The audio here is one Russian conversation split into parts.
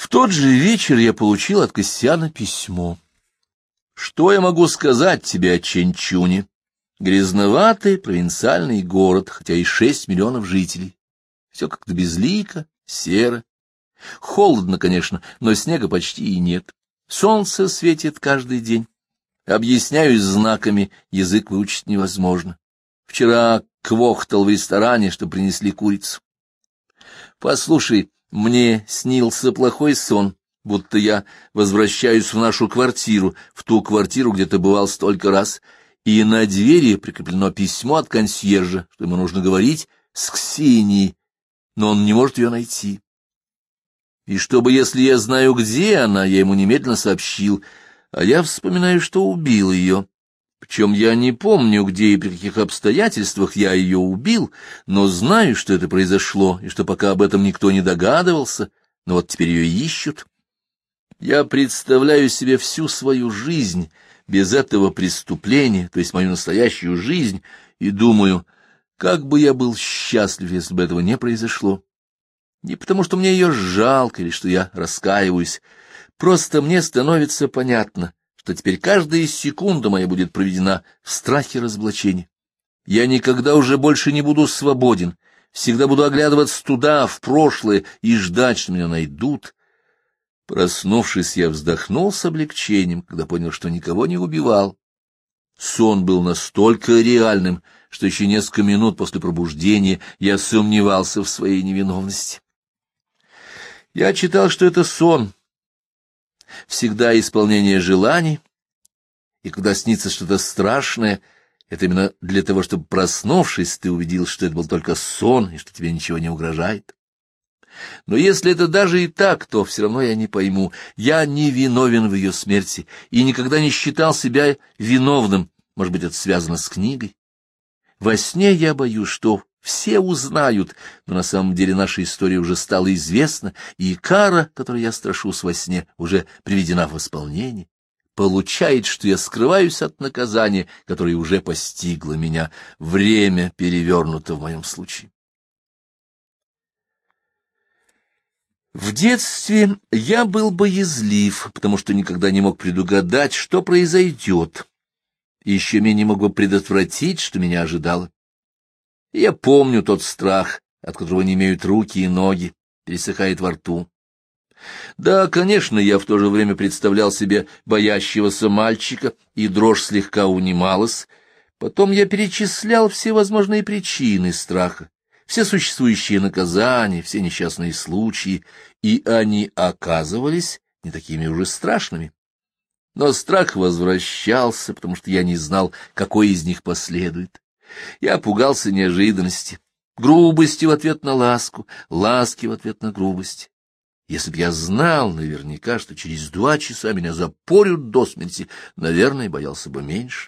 В тот же вечер я получил от Костяна письмо. Что я могу сказать тебе о Чэньчуне? Грязноватый провинциальный город, хотя и 6 миллионов жителей. Все как-то безлико, серо. Холодно, конечно, но снега почти и нет. Солнце светит каждый день. Объясняюсь знаками, язык выучить невозможно. Вчера квохтал в ресторане, что принесли курицу. Послушай, мне снился плохой сон, будто я возвращаюсь в нашу квартиру, в ту квартиру, где ты бывал столько раз, и на двери прикреплено письмо от консьержа, что ему нужно говорить с Ксенией, но он не может ее найти. И чтобы, если я знаю, где она, я ему немедленно сообщил, а я вспоминаю, что убил ее. Причем я не помню, где и при каких обстоятельствах я ее убил, но знаю, что это произошло, и что пока об этом никто не догадывался, но вот теперь ее ищут. Я представляю себе всю свою жизнь без этого преступления, то есть мою настоящую жизнь, и думаю, как бы я был счастлив, если бы этого не произошло. Не потому, что мне ее жалко или что я раскаиваюсь, просто мне становится понятно, что теперь каждая секунда моя будет проведена в страхе разоблачения. Я никогда уже больше не буду свободен, всегда буду оглядываться туда, в прошлое, и ждать, что меня найдут. Проснувшись, я вздохнул с облегчением, когда понял, что никого не убивал. Сон был настолько реальным, что еще несколько минут после пробуждения я сомневался в своей невиновности. Я читал, что это сон, всегда исполнение желаний, и когда снится что-то страшное, это именно для того, чтобы, проснувшись, ты увидел, что это был только сон, и что тебе ничего не угрожает. Но если это даже и так, то все равно я не пойму. Я не виновен в ее смерти и никогда не считал себя виновным. Может быть, это связано с книгой? Во сне я боюсь, что все узнают, но на самом деле наша история уже стала известна, и кара, которой я страшусь во сне, уже приведена в исполнение. Получает, что я скрываюсь от наказания, которое уже постигло меня. Время перевернуто в моем случае. В детстве я был боязлив, потому что никогда не мог предугадать, что произойдет, и еще менее мог бы предотвратить, что меня ожидало. Я помню тот страх, от которого не имеют руки и ноги, пересыхает во рту. Да, конечно, я в то же время представлял себе боящегося мальчика, и дрожь слегка унималась. Потом я перечислял все возможные причины страха, все существующие наказания, все несчастные случаи, и они оказывались не такими уже страшными. Но страх возвращался, потому что я не знал, какой из них последует. Я пугался неожиданности, грубости в ответ на ласку, ласки в ответ на грубость. Если б я знал наверняка, что через 2 часа меня запорют до смерти, наверное, боялся бы меньше.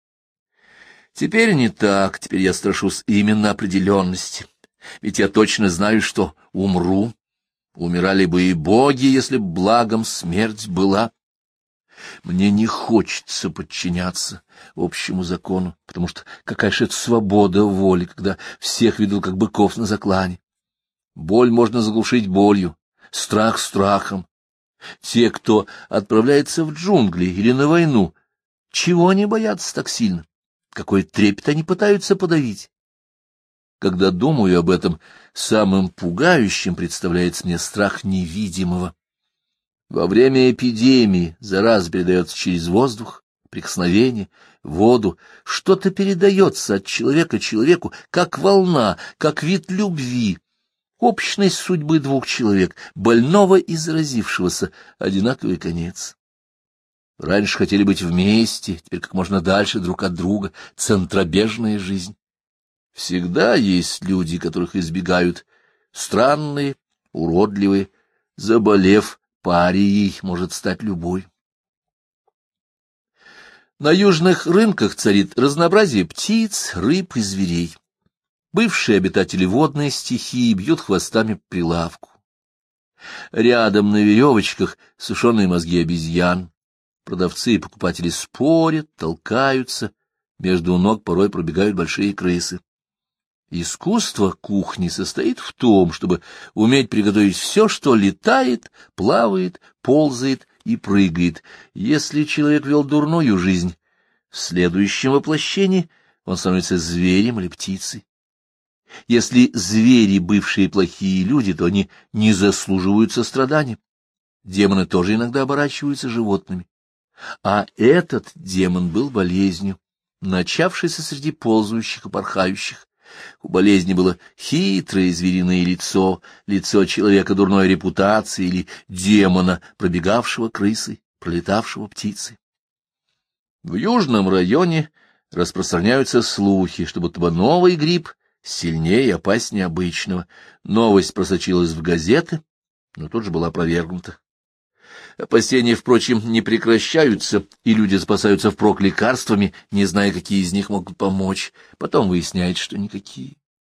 Теперь не так, теперь я страшусь именно определенности. Ведь я точно знаю, что умру. Умирали бы и боги, если б благом смерть была. Мне не хочется подчиняться общему закону, потому что какая же это свобода воли, когда всех ведут как быков на заклане. Боль можно заглушить болью, страх страхом. Те, кто отправляется в джунгли или на войну, чего они боятся так сильно? Какой трепет они пытаются подавить? Когда думаю об этом, самым пугающим представляется мне страх невидимого. Во время эпидемии зараза передается через воздух, прикосновение, воду, что-то передается от человека человеку, как волна, как вид любви. Общность судьбы 2 человек, больного и заразившегося, одинаковый конец. Раньше хотели быть вместе, теперь как можно дальше друг от друга, центробежная жизнь. Всегда есть люди, которых избегают, странные, уродливые, заболев, парией может стать любой. На южных рынках царит разнообразие птиц, рыб и зверей. Бывшие обитатели водной стихии бьют хвостами по прилавку. Рядом на веревочках сушеные мозги обезьян. Продавцы и покупатели спорят, толкаются, между ног порой пробегают большие крысы. Искусство кухни состоит в том, чтобы уметь приготовить все, что летает, плавает, ползает и прыгает. Если человек вел дурную жизнь, в следующем воплощении он становится зверем или птицей. Если звери, бывшие плохие люди, то они не заслуживают сострадания. Демоны тоже иногда оборачиваются животными. А этот демон был болезнью, начавшейся среди ползающих и порхающих. У болезни было хитрое звериное лицо, лицо человека дурной репутации или демона, пробегавшего крысой, пролетавшего птицей. В южном районе распространяются слухи, что будто бы новый грипп сильнее и опаснее обычного. Новость просочилась в газеты, но тут же была опровергнута. Опасения, впрочем, не прекращаются, и люди спасаются впрок лекарствами, не зная, какие из них могут помочь. Потом выясняется, что никакие.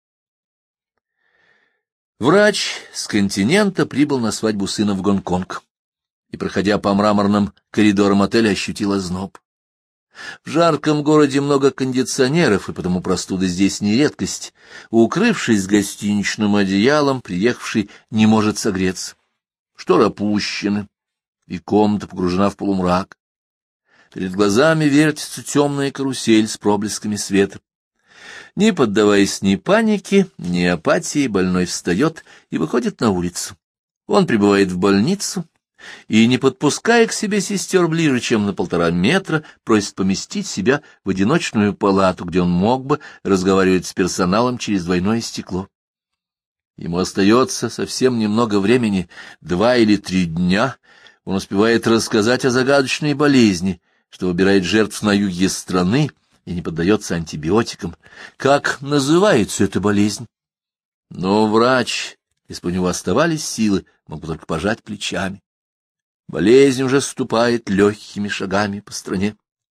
Врач с континента прибыл на свадьбу сына в Гонконг и, проходя по мраморным коридорам отеля, ощутил озноб. В жарком городе много кондиционеров, и потому простуда здесь не редкость. Укрывшись гостиничным одеялом, приехавший не может согреться. Шторы опущены, и комната погружена в полумрак. Перед глазами вертится темная карусель с проблесками света. Не поддаваясь ни панике, ни апатии, больной встает и выходит на улицу. Он прибывает в больницу и, не подпуская к себе сестер ближе, чем на 1,5 метра, просит поместить себя в одиночную палату, где он мог бы разговаривать с персоналом через двойное стекло. Ему остается совсем немного времени, 2 или 3 дня. Он успевает рассказать о загадочной болезни, что выбирает жертв на юге страны и не поддается антибиотикам. Как называется эта болезнь? Но врач, если бы у него оставались силы, мог бы только пожать плечами. Болезнь уже ступает легкими шагами по стране.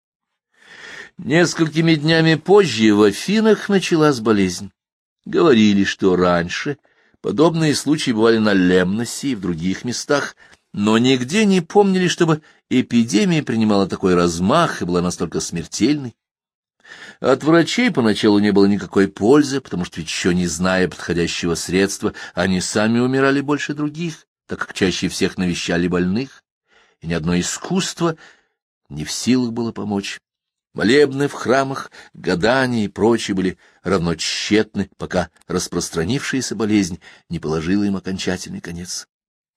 Несколькими днями позже в Афинах началась болезнь. Говорили, что раньше подобные случаи бывали на Лемносе и в других местах, но нигде не помнили, чтобы эпидемия принимала такой размах и была настолько смертельной. От врачей поначалу не было никакой пользы, потому что, еще не зная подходящего средства, они сами умирали больше других, так как чаще всех навещали больных, и ни одно искусство не в силах было помочь. Молебны в храмах, гадания и прочее были равно тщетны, пока распространившаяся болезнь не положила им окончательный конец.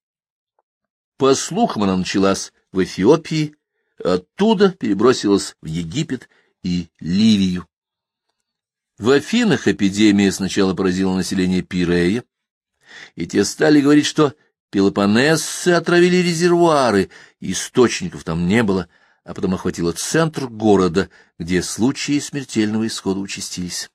По слухам, она началась в Эфиопии, оттуда перебросилась в Египет и Ливию. В Афинах эпидемия сначала поразила население Пирея, и те стали говорить, что пелопоннесцы отравили резервуары, источников там не было, а потом охватило центр города, где случаи смертельного исхода участились.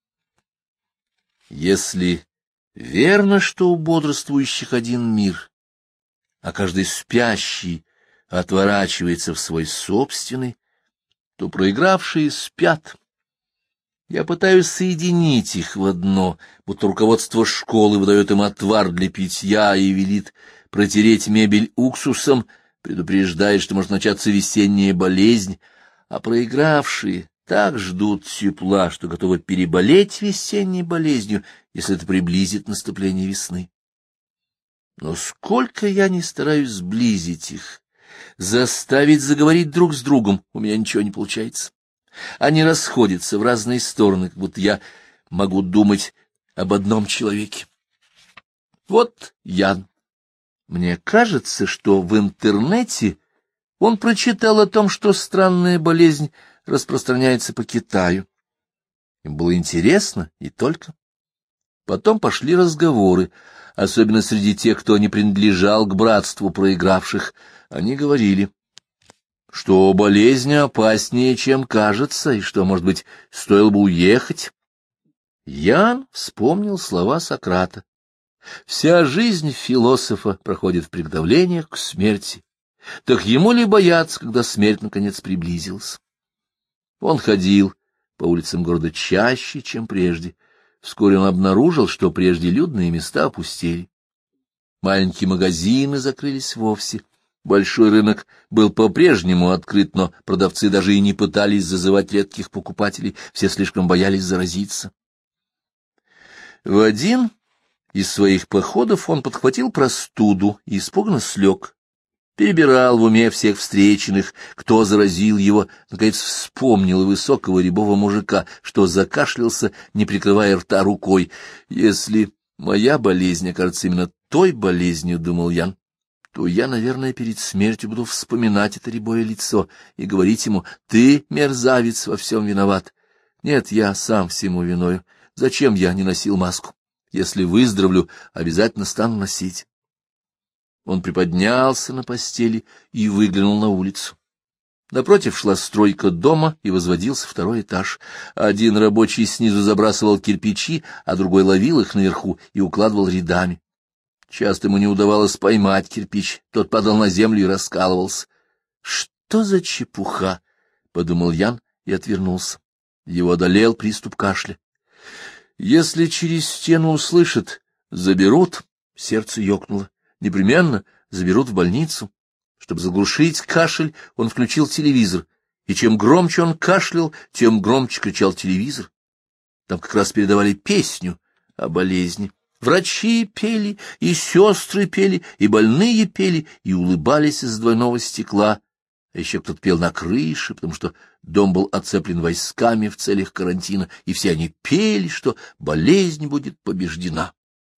Если верно, что у бодрствующих один мир, а каждый спящий отворачивается в свой собственный, то проигравшие спят. Я пытаюсь соединить их в одно, будто руководство школы выдает им отвар для питья и велит протереть мебель уксусом, предупреждает, что может начаться весенняя болезнь, а проигравшие так ждут тепла, что готовы переболеть весенней болезнью, если это приблизит наступление весны. Но сколько я ни стараюсь сблизить их, заставить заговорить друг с другом, у меня ничего не получается. Они расходятся в разные стороны, как будто я могу думать об одном человеке. Вот Ян. Мне кажется, что в интернете он прочитал о том, что странная болезнь распространяется по Китаю. Им было интересно и только. Потом пошли разговоры, особенно среди тех, кто не принадлежал к братству проигравших. Они говорили, что болезнь опаснее, чем кажется, и что, может быть, стоило бы уехать. Ян вспомнил слова Сократа. Вся жизнь философа проходит в приготовлениях к смерти. Так ему ли бояться, когда смерть наконец приблизилась? Он ходил по улицам города чаще, чем прежде. Вскоре он обнаружил, что прежде людные места опустели. Маленькие магазины закрылись вовсе. Большой рынок был по-прежнему открыт, но продавцы даже и не пытались зазывать редких покупателей, все слишком боялись заразиться. В один из своих походов он подхватил простуду и испуганно слег. Перебирал в уме всех встреченных, кто заразил его, наконец вспомнил высокого рябого мужика, что закашлялся, не прикрывая рта рукой. «Если моя болезнь окажется именно той болезнью, — думал Ян, — то я, наверное, перед смертью буду вспоминать это рябое лицо и говорить ему: ты, мерзавец, во всем виноват. Нет, я сам всему виною. Зачем я не носил маску? Если выздоровлю, обязательно стану носить». Он приподнялся на постели и выглянул на улицу. Напротив шла стройка дома, и возводился второй этаж. Один рабочий снизу забрасывал кирпичи, а другой ловил их наверху и укладывал рядами. Часто ему не удавалось поймать кирпич, тот падал на землю и раскалывался. «Что за чепуха?» — подумал Ян и отвернулся. Его одолел приступ кашля. «Если через стену услышат, заберут», — сердце ёкнуло. «Непременно заберут в больницу». Чтобы заглушить кашель, он включил телевизор, и чем громче он кашлял, тем громче кричал телевизор. Там как раз передавали песню о болезни. Врачи пели, и сестры пели, и больные пели, и улыбались из двойного стекла. А еще кто-то пел на крыше, потому что дом был оцеплен войсками в целях карантина, и все они пели, что болезнь будет побеждена.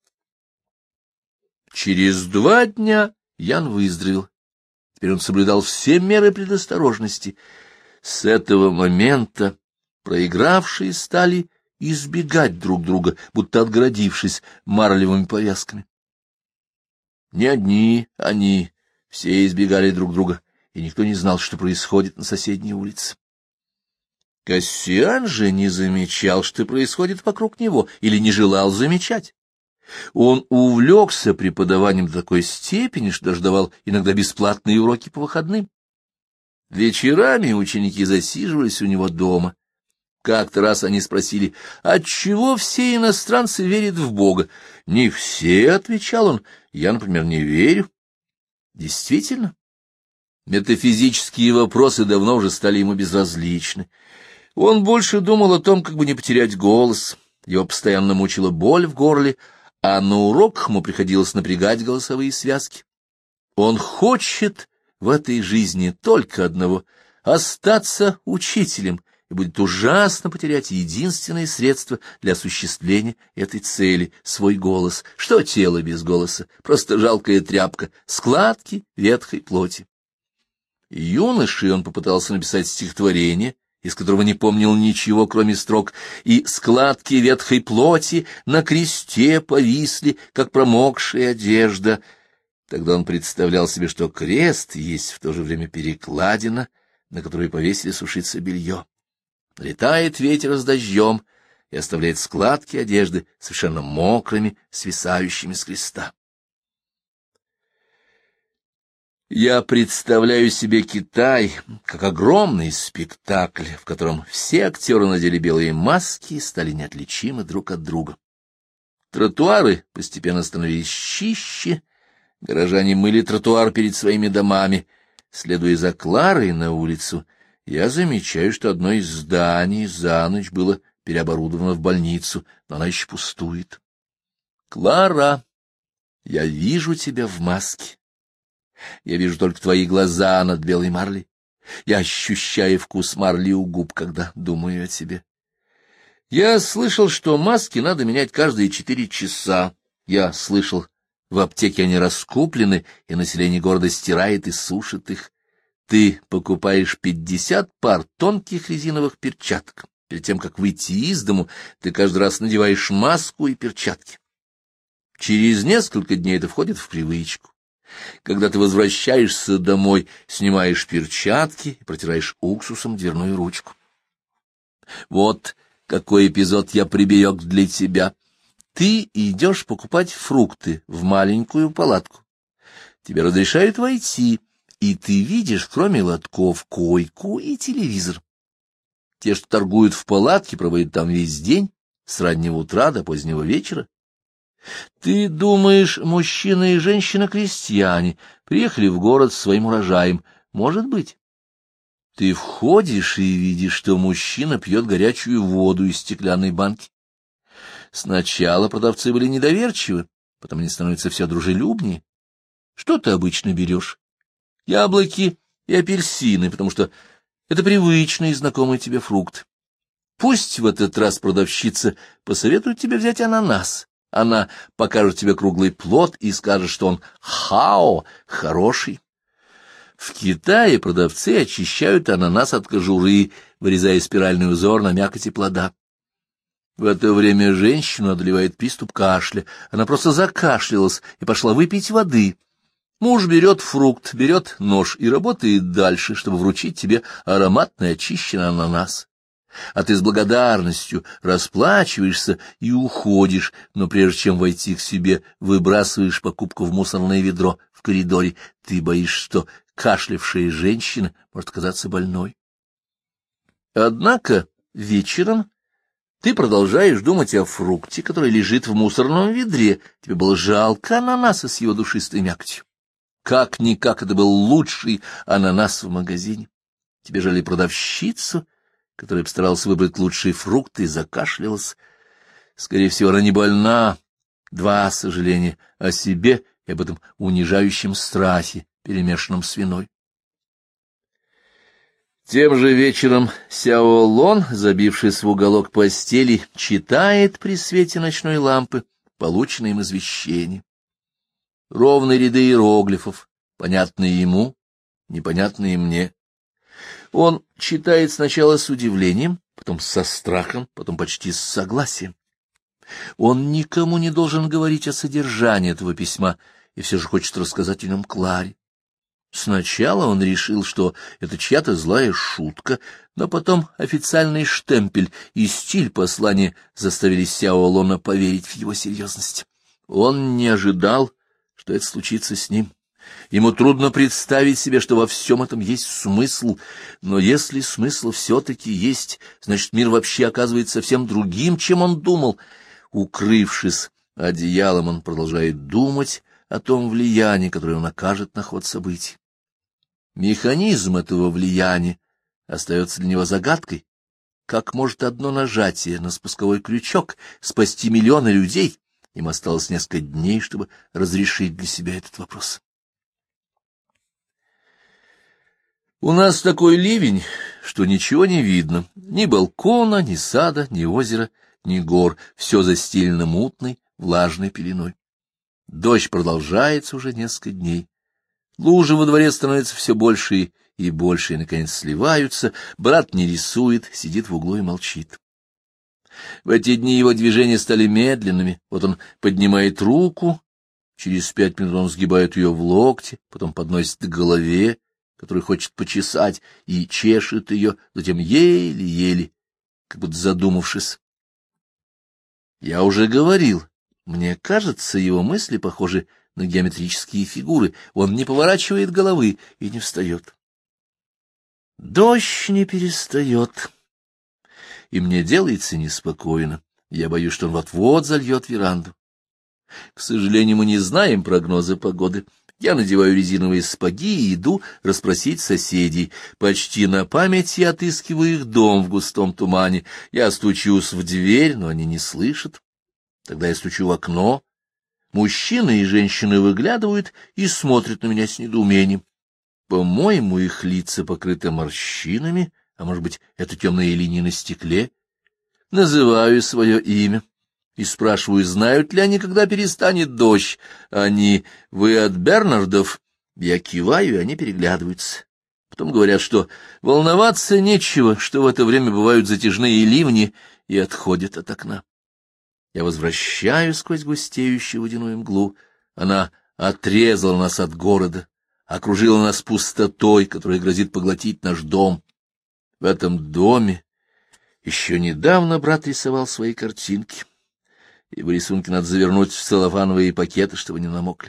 Через 2 дня Ян выздоровел. Теперь он соблюдал все меры предосторожности. С этого момента проигравшие стали избегать друг друга, будто отгородившись марлевыми повязками. Не одни они, все избегали друг друга, и никто не знал, что происходит на соседней улице. Кассиан же не замечал, что происходит вокруг него, или не желал замечать. Он увлекся преподаванием до такой степени, что даже давал иногда бесплатные уроки по выходным. Вечерами ученики засиживались у него дома. Как-то раз они спросили: отчего все иностранцы верят в Бога? «Не все», — отвечал он, — «я, например, не верю». Действительно, метафизические вопросы давно уже стали ему безразличны. Он больше думал о том, как бы не потерять голос. Его постоянно мучила боль в горле, а на уроках ему приходилось напрягать голосовые связки. Он хочет в этой жизни только одного — остаться учителем, и будет ужасно потерять единственное средство для осуществления этой цели — свой голос. Что тело без голоса? Просто жалкая тряпка, складки ветхой плоти. Юношей он попытался написать стихотворение, из которого не помнил ничего, кроме строк: «И складки ветхой плоти на кресте повисли, как промокшая одежда». Тогда он представлял себе, что крест есть в то же время перекладина, на которой повесили сушиться белье. Летает ветер с дождем и оставляет складки одежды совершенно мокрыми, свисающими с креста. Я представляю себе Китай как огромный спектакль, в котором все актеры надели белые маски и стали неотличимы друг от друга. Тротуары постепенно становились чище, горожане мыли тротуар перед своими домами. Следуя за Кларой на улицу, я замечаю, что одно из зданий за ночь было переоборудовано в больницу, но она еще пустует. «Клара, я вижу тебя в маске. Я вижу только твои глаза над белой марлей. Я ощущаю вкус марли у губ, когда думаю о тебе. Я слышал, что маски надо менять каждые 4 часа. Я слышал, в аптеке они раскуплены, и население города стирает и сушит их. Ты покупаешь 50 пар тонких резиновых перчаток. Перед тем, как выйти из дому, ты каждый раз надеваешь маску и перчатки. Через несколько дней это входит в привычку. Когда ты возвращаешься домой, снимаешь перчатки и протираешь уксусом дверную ручку. Вот какой эпизод я приберег для тебя. Ты идешь покупать фрукты в маленькую палатку. Тебе разрешают войти, и ты видишь, кроме лотков, койку и телевизор. Те, что торгуют в палатке, проводят там весь день, с раннего утра до позднего вечера. Ты думаешь, мужчина и женщина-крестьяне приехали в город с своим урожаем. Может быть. Ты входишь и видишь, что мужчина пьет горячую воду из стеклянной банки. Сначала продавцы были недоверчивы, потом они становятся все дружелюбнее. Что ты обычно берешь? Яблоки и апельсины, потому что это привычный и знакомый тебе фрукт. Пусть в этот раз продавщица посоветует тебе взять ананас. Она покажет тебе круглый плод и скажет, что он хао, хороший. В Китае продавцы очищают ананас от кожуры, вырезая спиральный узор на мякоти плода. В это время женщину одолевает приступ кашля. Она просто закашлялась и пошла выпить воды. Муж берет фрукт, берет нож и работает дальше, чтобы вручить тебе ароматный очищенный ананас. А ты с благодарностью расплачиваешься и уходишь, но прежде чем войти к себе, выбрасываешь покупку в мусорное ведро в коридоре. Ты боишься, что кашлявшая женщина может оказаться больной. Однако вечером ты продолжаешь думать о фрукте, который лежит в мусорном ведре. Тебе было жалко ананаса с его душистой мякотью. Как-никак это был лучший ананас в магазине. Тебе жали продавщицу, которая постаралась выбрать лучшие фрукты и закашлялась. Скорее всего, она не больна. Два сожаления о себе и об этом унижающем страхе, перемешанном с виной. Тем же вечером Сяо Лон, забившись в уголок постели, читает при свете ночной лампы полученные им извещения. Ровные ряды иероглифов, понятные ему, непонятные мне. Он читает сначала с удивлением, потом со страхом, потом почти с согласием. Он никому не должен говорить о содержании этого письма, и все же хочет рассказать о нем Кларе. Сначала он решил, что это чья-то злая шутка, но потом официальный штемпель и стиль послания заставили Сяо Лона поверить в его серьезность. Он не ожидал, что это случится с ним. Ему трудно представить себе, что во всем этом есть смысл, но если смысл все-таки есть, значит, мир вообще оказывается совсем другим, чем он думал. Укрывшись одеялом, он продолжает думать о том влиянии, которое он окажет на ход событий. Механизм этого влияния остается для него загадкой. Как может одно нажатие на спусковой крючок спасти миллионы людей? Им осталось несколько дней, чтобы разрешить для себя этот вопрос. У нас такой ливень, что ничего не видно. Ни балкона, ни сада, ни озера, ни гор. Все застелено мутной, влажной пеленой. Дождь продолжается уже несколько дней. Лужи во дворе становятся все больше и больше, и, наконец, сливаются. Брат не рисует, сидит в углу и молчит. В эти дни его движения стали медленными. Вот он поднимает руку, через 5 минут он сгибает ее в локте, потом подносит к голове, которую хочет почесать, и чешет ее, затем еле-еле, как будто задумавшись. Я уже говорил, мне кажется, его мысли похожи на геометрические фигуры. Он не поворачивает головы и не встает. Дождь не перестает, и мне делается неспокойно. Я боюсь, что он вот-вот зальет веранду. К сожалению, мы не знаем прогноза погоды. Я надеваю резиновые сапоги и иду расспросить соседей. Почти на память я отыскиваю их дом в густом тумане. Я стучусь в дверь, но они не слышат. Тогда я стучу в окно. Мужчины и женщины выглядывают и смотрят на меня с недоумением. По-моему, их лица покрыты морщинами, а может быть, это темные линии на стекле. Называю свое имя и спрашиваю, знают ли они, когда перестанет дождь. Они: «Вы от Бернардов?» Я киваю, и они переглядываются. Потом говорят, что волноваться нечего, что в это время бывают затяжные ливни, и отходят от окна. Я возвращаюсь сквозь густеющую водяную мглу. Она отрезала нас от города, окружила нас пустотой, которая грозит поглотить наш дом. В этом доме еще недавно брат рисовал свои картинки. Его рисунки надо завернуть в целлофановые пакеты, чтобы не намокли.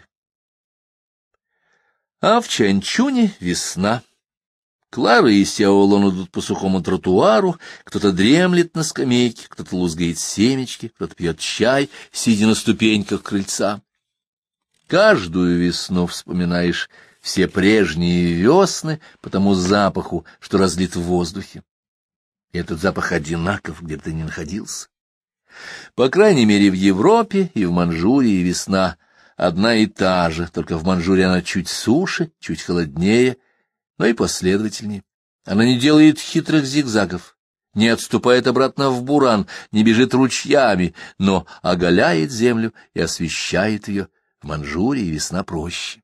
А в Чанчуне весна. Клара и Сяо Лон идут по сухому тротуару, кто-то дремлет на скамейке, кто-то лузгает семечки, кто-то пьет чай, сидя на ступеньках крыльца. Каждую весну вспоминаешь все прежние весны по тому запаху, что разлит в воздухе. И этот запах одинаков, где бы ты ни находился. По крайней мере, в Европе и в Манчжурии весна одна и та же, только в Манчжурии она чуть суше, чуть холоднее, но и последовательнее. Она не делает хитрых зигзагов, не отступает обратно в буран, не бежит ручьями, но оголяет землю и освещает ее. В Манчжурии весна проще.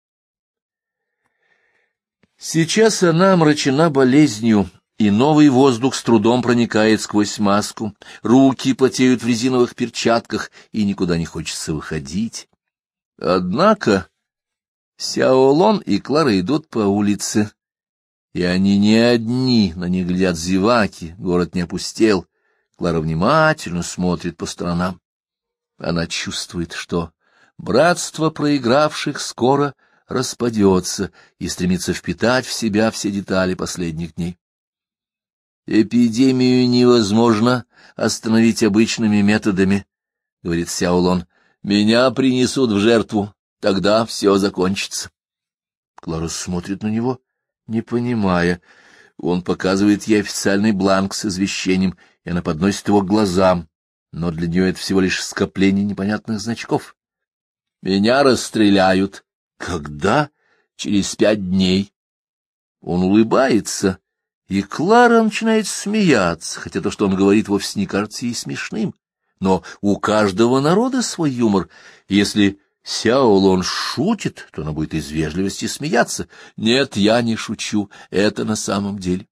Сейчас она омрачена болезнью, и новый воздух с трудом проникает сквозь маску, руки потеют в резиновых перчатках, и никуда не хочется выходить. Однако Сяолон и Клара идут по улице, и они не одни, на них глядят зеваки, город не опустел. Клара внимательно смотрит по сторонам. Она чувствует, что братство проигравших скоро распадется и стремится впитать в себя все детали последних дней. «Эпидемию невозможно остановить обычными методами», — говорит Сяолон. «Меня принесут в жертву, тогда все закончится». Клара смотрит на него, не понимая. Он показывает ей официальный бланк с извещением, и она подносит его к глазам, но для нее это всего лишь скопление непонятных значков. «Меня расстреляют». «Когда?» «Через 5 дней». Он улыбается, и Клара начинает смеяться, хотя то, что он говорит, вовсе не кажется ей смешным. Но у каждого народа свой юмор. Если Сяолон шутит, то она будет из вежливости смеяться. Нет, я не шучу, это на самом деле.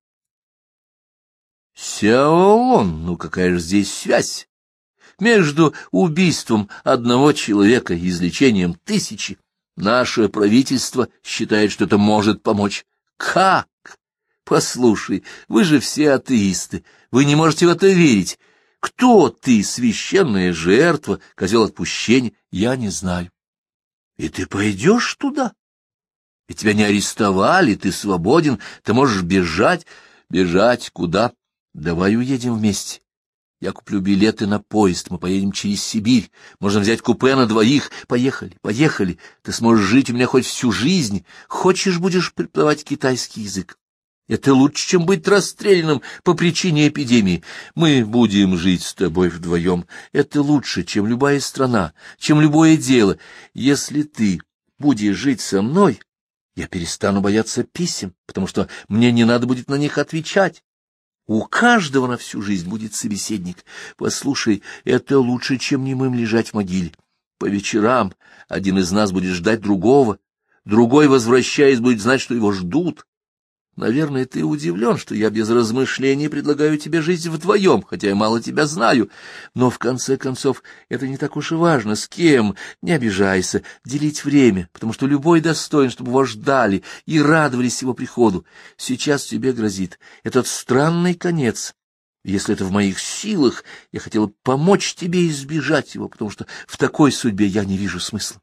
Сяолон, ну какая же здесь связь между убийством одного человека и излечением тысячи? Наше правительство считает, что это может помочь. Как? Послушай, вы же все атеисты, вы не можете в это верить. Кто ты, священная жертва, козел отпущения, я не знаю. И ты пойдешь туда? И тебя не арестовали, ты свободен, ты можешь бежать. Бежать куда? Давай уедем вместе. Я куплю билеты на поезд, мы поедем через Сибирь. Можно взять купе на 2. Поехали, поехали. Ты сможешь жить у меня хоть всю жизнь. Хочешь, будешь преподавать китайский язык. Это лучше, чем быть расстрелянным по причине эпидемии. Мы будем жить с тобой вдвоем. Это лучше, чем любая страна, чем любое дело. Если ты будешь жить со мной, я перестану бояться писем, потому что мне не надо будет на них отвечать. У каждого на всю жизнь будет собеседник. Послушай, это лучше, чем немым лежать в могиле. По вечерам один из нас будет ждать другого, другой, возвращаясь, будет знать, что его ждут. Наверное, ты удивлен, что я без размышлений предлагаю тебе жить вдвоем, хотя я мало тебя знаю. Но, в конце концов, это не так уж и важно, с кем. Не обижайся, делить время, потому что любой достоин, чтобы его ждали и радовались его приходу. Сейчас тебе грозит этот странный конец. Если это в моих силах, я хотела помочь тебе избежать его, потому что в такой судьбе я не вижу смысла.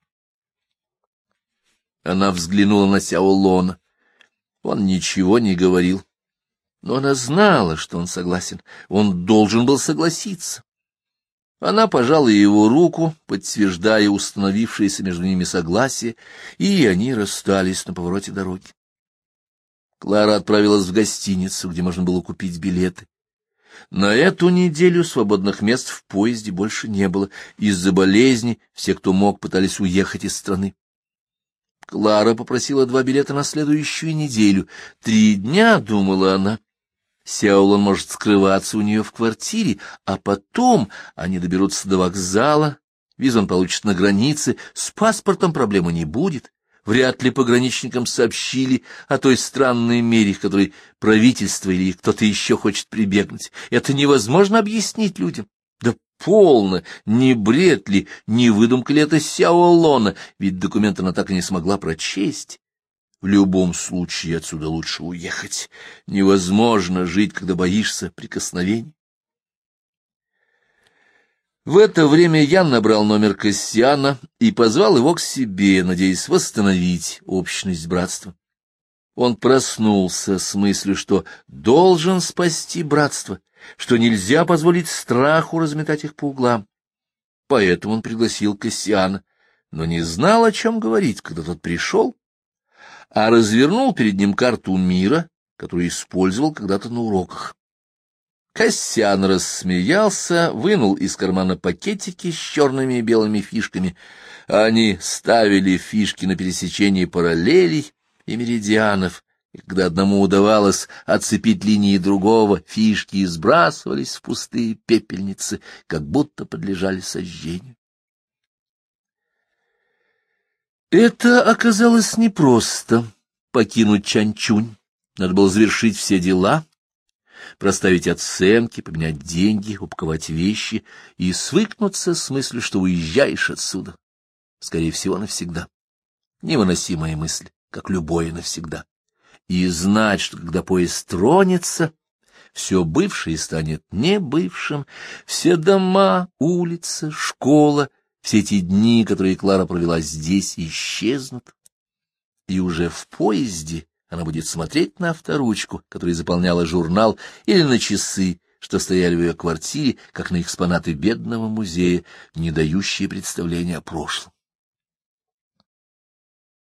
Она взглянула на Сяолона. Он ничего не говорил, но она знала, что он согласен. Он должен был согласиться. Она пожала его руку, подтверждая установившееся между ними согласие, и они расстались на повороте дороги. Клара отправилась в гостиницу, где можно было купить билеты. На эту неделю свободных мест в поезде больше не было. Из-за болезни все, кто мог, пытались уехать из страны. Клара попросила 2 билета на следующую неделю. 3 дня, думала она. Сяолон может скрываться у нее в квартире, а потом они доберутся до вокзала, визу он получит на границе, с паспортом проблемы не будет. Вряд ли пограничникам сообщили о той странной мере, к которой правительство или кто-то еще хочет прибегнуть. Это невозможно объяснить людям. Да полно, не бред ли, не выдумка ли это Сяолона, ведь документ она так и не смогла прочесть. В любом случае отсюда лучше уехать. Невозможно жить, когда боишься прикосновений. В это время Ян набрал номер Кассиана и позвал его к себе, надеясь восстановить общность братства. Он проснулся с мыслью, что должен спасти братство, что нельзя позволить страху разметать их по углам. Поэтому он пригласил Кассиана, но не знал, о чем говорить, когда тот пришел, а развернул перед ним карту мира, которую использовал когда-то на уроках. Кассиан рассмеялся, вынул из кармана пакетики с черными и белыми фишками. Они ставили фишки на пересечении параллелей и меридианов, и когда одному удавалось отцепить линии другого, фишки сбрасывались в пустые пепельницы, как будто подлежали сожжению. Это оказалось непросто — покинуть Чанчунь. Надо было завершить все дела, проставить оценки, поменять деньги, упаковать вещи и свыкнуться с мыслью, что уезжаешь отсюда, скорее всего, навсегда. Невыносимая мысль, как любое навсегда. И знать, что когда поезд тронется, все бывшее станет небывшим, все дома, улица, школа, все эти дни, которые Клара провела здесь, исчезнут. И уже в поезде она будет смотреть на авторучку, которая заполняла журнал, или на часы, что стояли в ее квартире, как на экспонаты бедного музея, не дающие представления о прошлом.